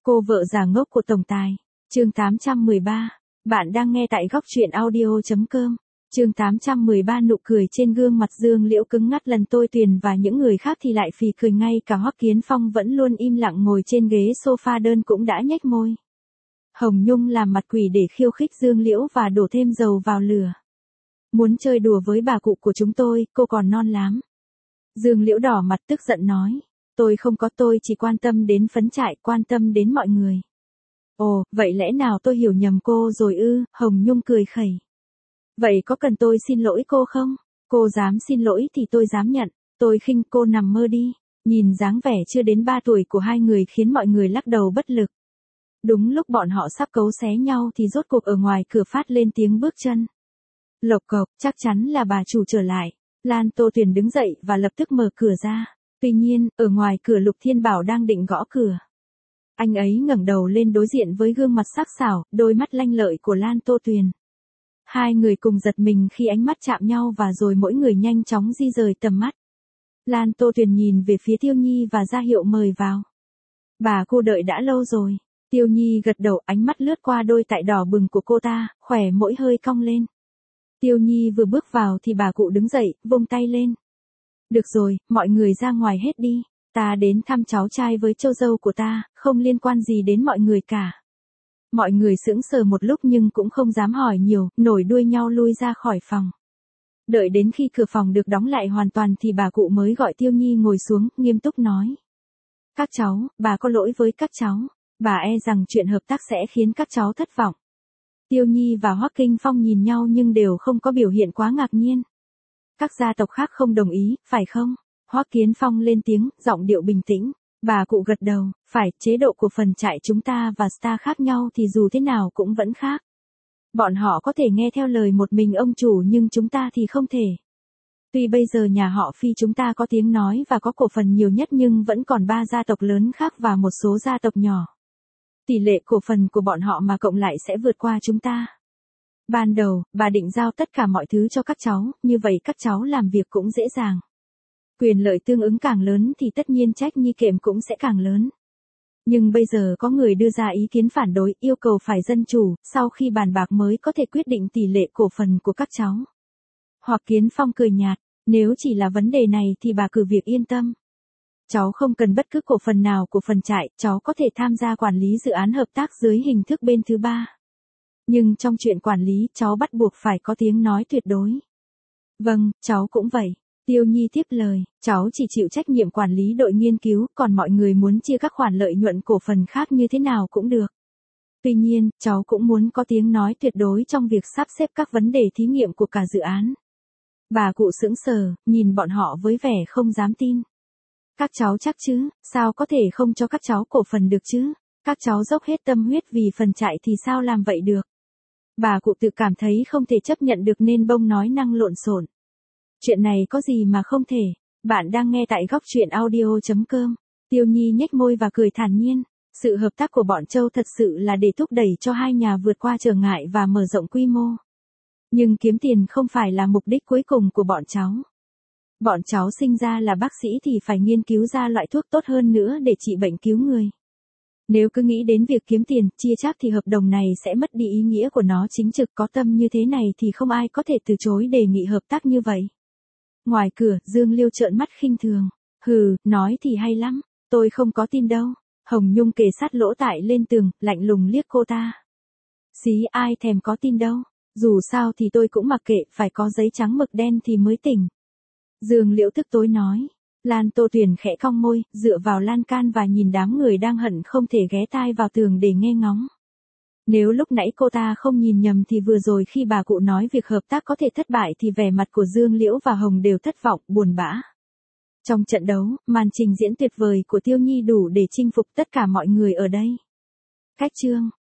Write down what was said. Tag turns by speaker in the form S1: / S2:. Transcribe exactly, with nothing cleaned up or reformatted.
S1: Cô vợ già ngốc của tổng tài. Chương tám trăm mười ba. Bạn đang nghe tại góc truyện audio chấm com. Chương tám trăm mười ba nụ cười trên gương mặt Dương Liễu cứng ngắt lần Tôi Tuyền và những người khác thì lại phì cười ngay cả Hoắc Kiến Phong vẫn luôn im lặng ngồi trên ghế sofa đơn cũng đã nhếch môi. Hồng Nhung làm mặt quỷ để khiêu khích Dương Liễu và đổ thêm dầu vào lửa. Muốn chơi đùa với bà cụ của chúng tôi, cô còn non lắm. Dương Liễu đỏ mặt tức giận nói. Tôi không có tôi chỉ quan tâm đến phấn trại, quan tâm đến mọi người. Ồ, vậy lẽ nào tôi hiểu nhầm cô rồi ư, Hồng Nhung cười khẩy. Vậy có cần tôi xin lỗi cô không? Cô dám xin lỗi thì tôi dám nhận, tôi khinh cô nằm mơ đi. Nhìn dáng vẻ chưa đến ba tuổi của hai người khiến mọi người lắc đầu bất lực. Đúng lúc bọn họ sắp cấu xé nhau thì rốt cuộc ở ngoài cửa phát lên tiếng bước chân. Lộc cộc, chắc chắn là bà chủ trở lại. Lan Tô Tuyền đứng dậy và lập tức mở cửa ra. Tuy nhiên, ở ngoài cửa Lục Thiên Bảo đang định gõ cửa. Anh ấy ngẩng đầu lên đối diện với gương mặt sắc sảo, đôi mắt lanh lợi của Lan Tô Tuyền. Hai người cùng giật mình khi ánh mắt chạm nhau và rồi mỗi người nhanh chóng di rời tầm mắt. Lan Tô Tuyền nhìn về phía Tiêu Nhi và ra hiệu mời vào. Bà cô đợi đã lâu rồi. Tiêu Nhi gật đầu, ánh mắt lướt qua đôi tại đỏ bừng của cô ta, khỏe mỗi hơi cong lên. Tiêu Nhi vừa bước vào thì bà cụ đứng dậy, vung tay lên. Được rồi, mọi người ra ngoài hết đi. Ta đến thăm cháu trai với trâu dâu của ta, không liên quan gì đến mọi người cả. Mọi người sững sờ một lúc nhưng cũng không dám hỏi nhiều, nổi đuôi nhau lui ra khỏi phòng. Đợi đến khi cửa phòng được đóng lại hoàn toàn thì bà cụ mới gọi Tiêu Nhi ngồi xuống, nghiêm túc nói. Các cháu, bà có lỗi với các cháu. Bà e rằng chuyện hợp tác sẽ khiến các cháu thất vọng. Tiêu Nhi và Hoắc Kinh Phong nhìn nhau nhưng đều không có biểu hiện quá ngạc nhiên. Các gia tộc khác không đồng ý, phải không? Hoắc Kiến Phong lên tiếng, giọng điệu bình tĩnh. Bà cụ gật đầu, phải, chế độ của phần trại chúng ta và Star khác nhau thì dù thế nào cũng vẫn khác. Bọn họ có thể nghe theo lời một mình ông chủ nhưng chúng ta thì không thể. Tuy bây giờ nhà họ Phi chúng ta có tiếng nói và có cổ phần nhiều nhất nhưng vẫn còn ba gia tộc lớn khác và một số gia tộc nhỏ. Tỷ lệ cổ phần của bọn họ mà cộng lại sẽ vượt qua chúng ta. Ban đầu, bà định giao tất cả mọi thứ cho các cháu, như vậy các cháu làm việc cũng dễ dàng. Quyền lợi tương ứng càng lớn thì tất nhiên trách nhiệm kệm cũng sẽ càng lớn. Nhưng bây giờ có người đưa ra ý kiến phản đối, yêu cầu phải dân chủ, sau khi bàn bạc mới có thể quyết định tỷ lệ cổ phần của các cháu. Hoắc Kiến Phong cười nhạt, nếu chỉ là vấn đề này thì bà cứ việc yên tâm. Cháu không cần bất cứ cổ phần nào của phần trại, cháu có thể tham gia quản lý dự án hợp tác dưới hình thức bên thứ ba. Nhưng trong chuyện quản lý, cháu bắt buộc phải có tiếng nói tuyệt đối. Vâng, cháu cũng vậy. Tiêu Nhi tiếp lời, cháu chỉ chịu trách nhiệm quản lý đội nghiên cứu, còn mọi người muốn chia các khoản lợi nhuận cổ phần khác như thế nào cũng được. Tuy nhiên, cháu cũng muốn có tiếng nói tuyệt đối trong việc sắp xếp các vấn đề thí nghiệm của cả dự án. Bà cụ sững sờ, nhìn bọn họ với vẻ không dám tin. Các cháu chắc chứ, sao có thể không cho các cháu cổ phần được chứ? Các cháu dốc hết tâm huyết vì phần trại thì sao làm vậy được? Bà cụ tự cảm thấy không thể chấp nhận được nên bông nói năng lộn xộn. Chuyện này có gì mà không thể? Bạn đang nghe tại góc truyện audio chấm com. Tiêu Nhi nhếch môi và cười thản nhiên. Sự hợp tác của bọn Châu thật sự là để thúc đẩy cho hai nhà vượt qua trở ngại và mở rộng quy mô. Nhưng kiếm tiền không phải là mục đích cuối cùng của bọn cháu. Bọn cháu sinh ra là bác sĩ thì phải nghiên cứu ra loại thuốc tốt hơn nữa để trị bệnh cứu người. Nếu cứ nghĩ đến việc kiếm tiền, chia chác thì hợp đồng này sẽ mất đi ý nghĩa của nó chính trực. Có tâm như thế này thì không ai có thể từ chối đề nghị hợp tác như vậy. Ngoài cửa, Dương Liêu trợn mắt khinh thường. Hừ, nói thì hay lắm, tôi không có tin đâu. Hồng Nhung kề sát lỗ tai lên tường, lạnh lùng liếc cô ta. Xí, ai thèm có tin đâu, dù sao thì tôi cũng mặc kệ, phải có giấy trắng mực đen thì mới tỉnh. Dương Liễu tức tối nói. Lan Tô Tuyền khẽ cong môi, dựa vào lan can và nhìn đám người đang hận không thể ghé tai vào tường để nghe ngóng. Nếu lúc nãy cô ta không nhìn nhầm thì vừa rồi khi bà cụ nói việc hợp tác có thể thất bại thì vẻ mặt của Dương Liễu và Hồng đều thất vọng, buồn bã. Trong trận đấu, màn trình diễn tuyệt vời của Tiêu Nhi đủ để chinh phục tất cả mọi người ở đây. Cách chương